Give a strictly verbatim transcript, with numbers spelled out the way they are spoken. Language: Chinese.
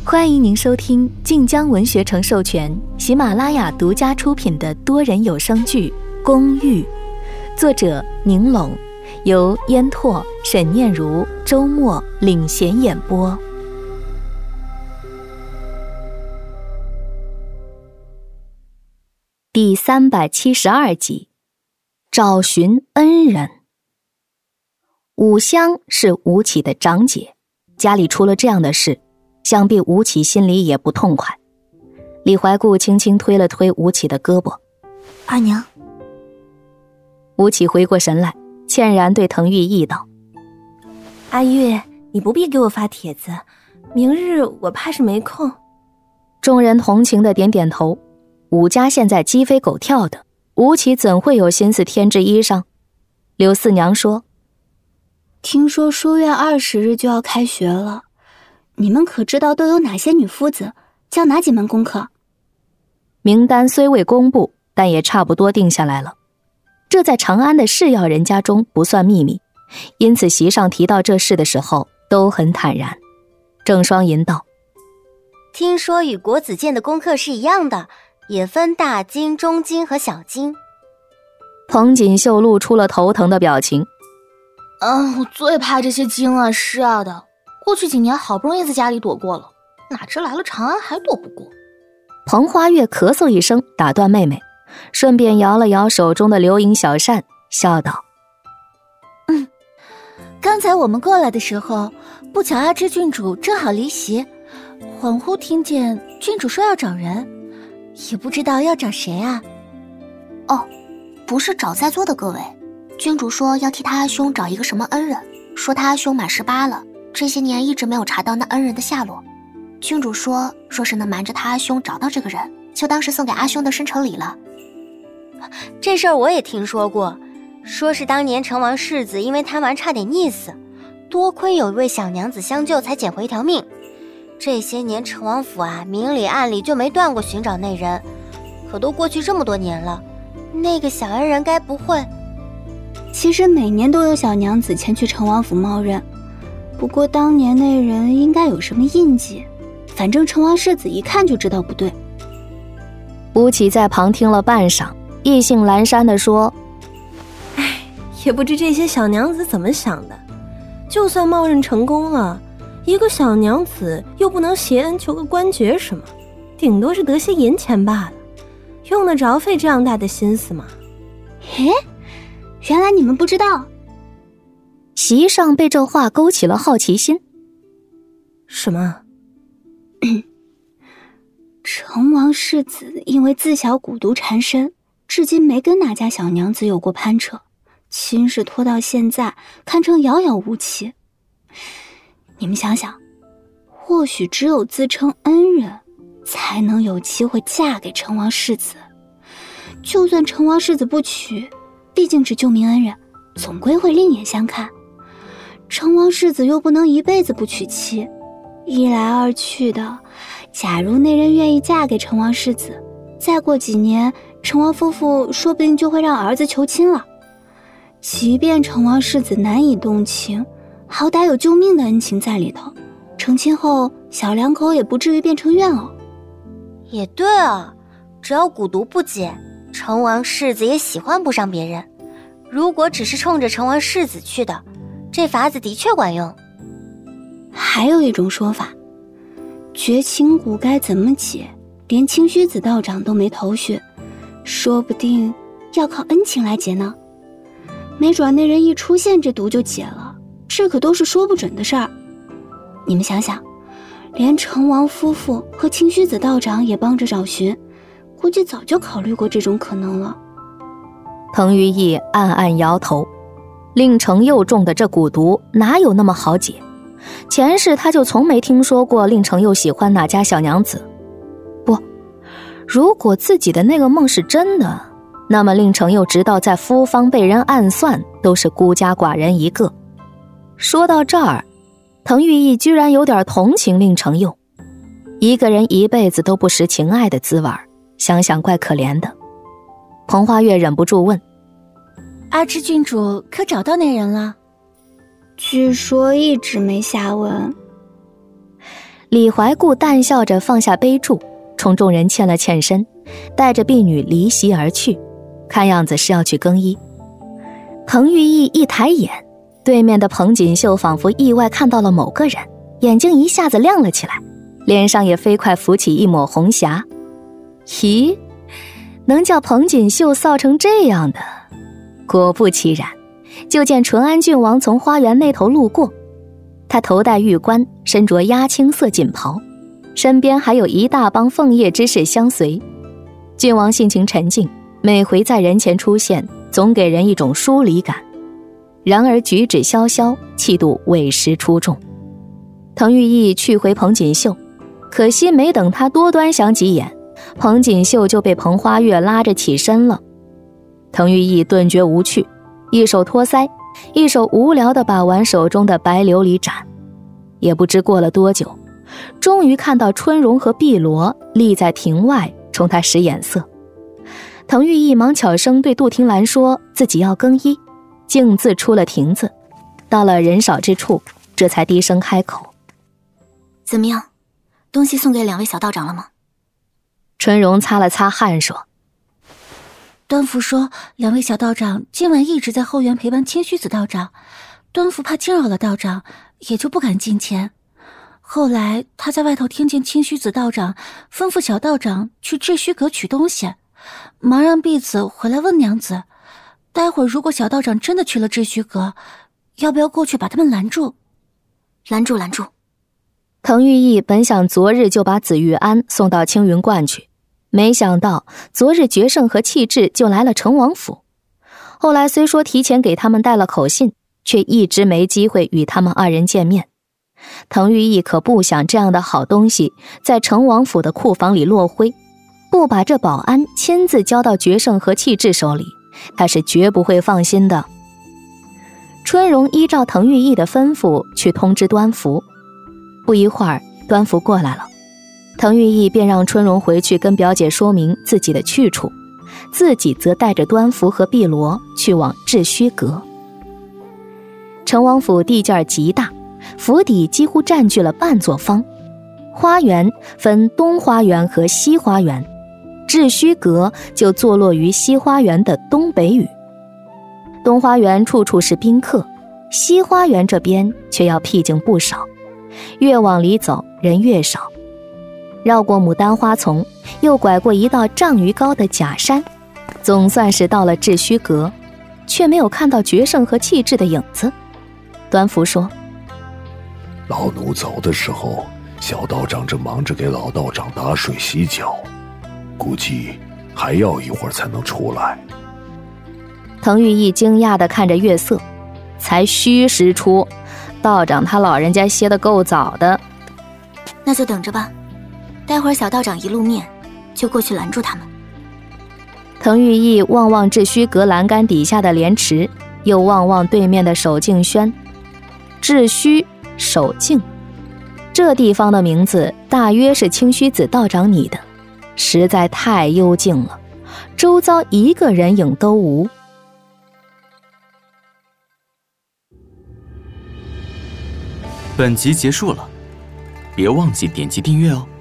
欢迎您收听晋江文学城授权、喜马拉雅独家出品的多人有声剧《公寓》，作者宁拢，由烟拓、沈念如、周末领衔演播。第三百七十二集，找寻恩人。武香是吴起的长姐，家里出了这样的事，想必吴起心里也不痛快。李怀固轻轻推了推吴起的胳膊：“ 二娘。” 吴起回过神来，歉然对滕玉意道：“ 阿玉，你不必给我发帖子，明日我怕是没空。” 众人同情地点点头。武家现在鸡飞狗跳的，吴起怎会有心思添置衣裳？刘四娘说：“ 听说书院二十日就要开学了，你们可知道都有哪些女夫子，教哪几门功课？” 名单虽未公布，但也差不多定下来了。这在长安的士要人家中不算秘密，因此席上提到这事的时候都很坦然。郑双吟道：“ 听说与国子监的功课是一样的，也分大经、中经和小经。” 彭锦绣露出了头疼的表情。 嗯，我最怕这些经啊诗啊的，过去几年好不容易在家里躲过了，哪知来了长安还躲不过。 彭花月咳嗽一声打断妹妹，顺便摇了摇手中的流萤小扇，笑道：“ 嗯，刚才我们过来的时候，不巧阿芝郡主正好离席，恍惚听见郡主说要找人，也不知道要找谁啊。”“ 哦，不是找在座的各位，郡主说要替他阿兄找一个什么恩人，说他阿兄满十八了，这些年一直没有查到那恩人的下落。郡主说，若是能瞒着他阿兄找到这个人，就当是送给阿兄的生辰礼了。”“ 这事儿我也听说过，说是当年成王世子因为贪玩差点溺死，多亏有一位小娘子相救才捡回一条命。这些年成王府啊，明里暗里就没断过寻找那人，可都过去这么多年了，那个小恩人该不会……”“ 其实每年都有小娘子前去成王府冒认，不过当年那人应该有什么印记，反正成王世子一看就知道不对。” 吴起在旁听了半晌，意兴阑珊地说：“ 哎，也不知这些小娘子怎么想的，就算冒认成功了，一个小娘子又不能挟恩求个官爵什么，顶多是得些银钱罢了，用得着费这样大的心思吗？”“ 嘿，原来你们不知道。” 席上被这话勾起了好奇心。 “什么？”“ 成王世子因为自小蛊毒缠身，至今没跟哪家小娘子有过攀扯，亲事拖到现在，堪称遥遥无期。你们想想，或许只有自称恩人，才能有机会嫁给成王世子。就算成王世子不娶，毕竟是救命恩人，总归会另眼相看。成王世子又不能一辈子不娶妻，一来二去的，假如那人愿意嫁给成王世子，再过几年，成王夫妇说不定就会让儿子求亲了。即便成王世子难以动情，好歹有救命的恩情在里头，成亲后小两口也不至于变成怨偶。”“ 也对啊，只要蛊毒不解，成王世子也喜欢不上别人。如果只是冲着成王世子去的，这法子的确管用。”“ 还有一种说法，绝情蛊该怎么解，连清虚子道长都没头绪，说不定要靠恩情来解呢。没准那人一出现，这毒就解了，这可都是说不准的事儿。你们想想，连成王夫妇和清虚子道长也帮着找寻，估计早就考虑过这种可能了。” 滕于义暗暗摇头，令程佑中的这蛊毒哪有那么好解？前世他就从没听说过令程佑喜欢哪家小娘子。不，如果自己的那个梦是真的，那么令程佑直到在夫方被人暗算，都是孤家寡人一个。说到这儿，滕玉义居然有点同情令程佑，一个人一辈子都不识情爱的滋味，想想怪可怜的。彭花月忍不住问：“ 阿芝郡主可找到那人了？”“据说一直没下文。” 李怀固淡笑着放下杯箸，冲众人欠了欠身，带着婢女离席而去，看样子是要去更衣。彭玉义一抬眼，对面的彭锦绣仿佛意外看到了某个人，眼睛一下子亮了起来，脸上也飞快浮起一抹红霞。咦，能叫彭锦绣臊成这样的，果不其然，就见淳安郡王从花园那头路过，他头戴玉冠，身着鸦青色锦袍，身边还有一大帮凤叶之士相随。郡王性情沉静，每回在人前出现，总给人一种疏离感，然而举止潇潇，气度委实出众。滕玉义去回彭锦绣，可惜没等他多端详几眼，彭锦绣就被彭花月拉着起身了。滕玉义顿觉无趣，一手托腮，一手无聊地把玩手中的白琉璃盏。也不知过了多久，终于看到春荣和碧罗立在亭外冲他使眼色。滕玉义忙悄声对杜婷兰说自己要更衣，径自出了亭子，到了人少之处，这才低声开口： 怎么样，东西送给两位小道长了吗？ 春荣擦了擦汗说： 端福说两位小道长今晚一直在后园陪伴清虚子道长，端福怕惊扰了道长，也就不敢近前。后来他在外头听见清虚子道长吩咐小道长去智虚阁取东西，忙让婢子回来问娘子，待会儿如果小道长真的去了智虚阁，要不要过去把他们拦住？拦住拦住。 滕玉义本想昨日就把紫玉安送到青云观去，没想到昨日决胜和气质就来了成王府。后来虽说提前给他们带了口信，却一直没机会与他们二人见面。滕玉义可不想这样的好东西在成王府的库房里落灰，不把这保安亲自交到决胜和气质手里，他是绝不会放心的。春荣依照滕玉义的吩咐去通知端福，不一会儿端福过来了，滕玉义便让春荣回去跟表姐说明自己的去处，自己则带着端福和碧罗去往智虚阁。成王府地界极大，府邸几乎占据了半座方，花园分东花园和西花园，智虚阁就坐落于西花园的东北隅。东花园处处是宾客，西花园这边却要僻静不少，越往里走人越少。绕过牡丹花丛，又拐过一道丈余高的假山，总算是到了智虚阁，却没有看到决胜和气质的影子。端福说： 老奴走的时候，小道长正忙着给老道长打水洗脚，估计还要一会儿才能出来。 滕玉义惊讶地看着月色，才虚时出，道长他老人家歇得够早的。 那就等着吧，待会儿小道长一露面，就过去拦住他们。 滕玉义望望智虚阁栏杆底下的莲池，又望望对面的守静轩。智虚守静，这地方的名字大约是清虚子道长拟的，实在太幽静了，周遭一个人影都无。 本集结束了，别忘记点击订阅哦。